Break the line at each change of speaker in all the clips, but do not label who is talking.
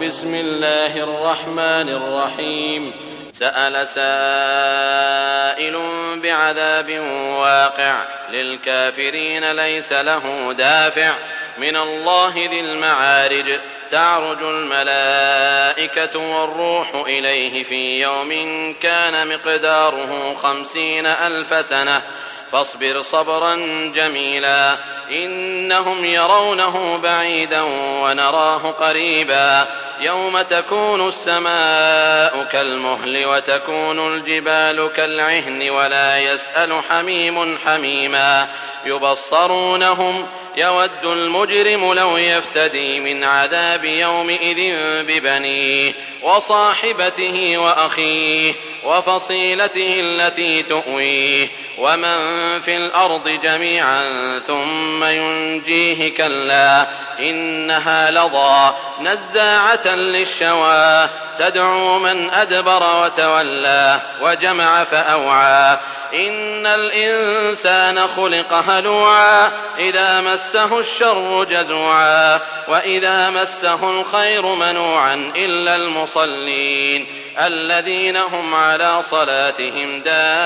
بسم الله الرحمن الرحيم. سأل سائل بعذاب واقع للكافرين ليس له دافع من الله ذي المعارج. تعرج الملائكة والروح إليه في يوم كان مقداره 50,000 سنة فاصبر صبرا جميلا إنهم يرونه بعيدا ونراه قريبا يوم تكون السماء كالمهل وتكون الجبال كالعهن ولا يسأل حميم حميما يبصرونهم يود المجرم لو يفتدي من عذاب يومئذ ببنيه وصاحبته وأخيه وفصيلته التي تؤويه ومن في الأرض جميعا ثم ينجيه كلا إنها لظى نزاعة للشوى تدعو من أدبر وتولى وجمع فأوعى إن الإنسان خلق هلوعا إذا مسه الشر جزوعا وإذا مسه الخير منوعا إلا المصلين الذين هم على صلاتهم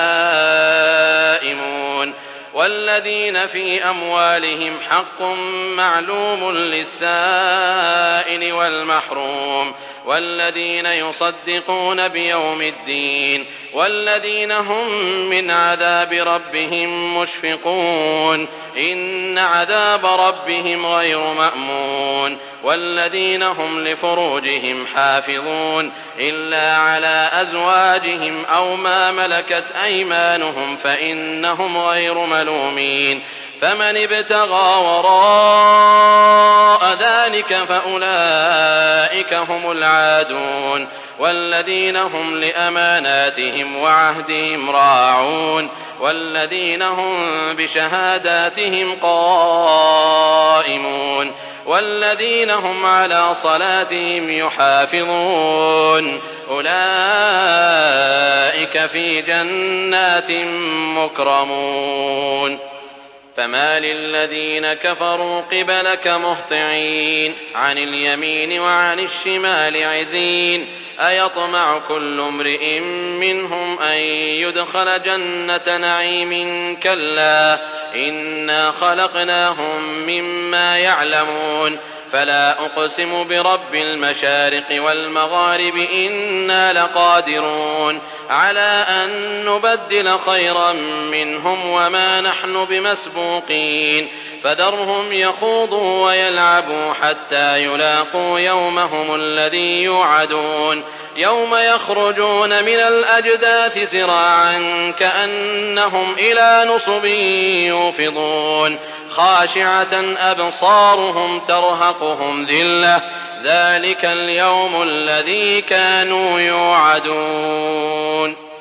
دائمون والذين في أموالهم حق معلوم للسائل والمحروم والذين يصدقون بيوم الدين والذين هم من عذاب ربهم مشفقون إن عذاب ربهم غير مأمون والذين هم لفروجهم حافظون إلا على أزواجهم أو ما ملكت أيمانهم فإنهم غير ملومين فمن ابتغى وراء ذلك فأولئك هم العادون والذين هم لأماناتهم وعهدهم راعون والذين هم بشهاداتهم قائمون والذين هم على صلاتهم يحافظون أولئك في جنات مكرمون فما للذين كفروا قبلك مهطعين عن اليمين وعن الشمال عزين أيطمع كل امرئ منهم أن يدخل جنة نعيم كلا إنا خلقناهم مما يعلمون فلا أقسم برب المشارق والمغارب إنا لقادرون على أن نبدل خيرا منهم وما نحن بمسبوقين فذرهم يخوضوا ويلعبوا حتى يلاقوا يومهم الذي يوعدون يوم يخرجون من الأجداث سراعا كأنهم إلى نصب يوفضون خاشعة أبصارهم ترهقهم ذلة ذلك اليوم الذي كانوا يوعدون.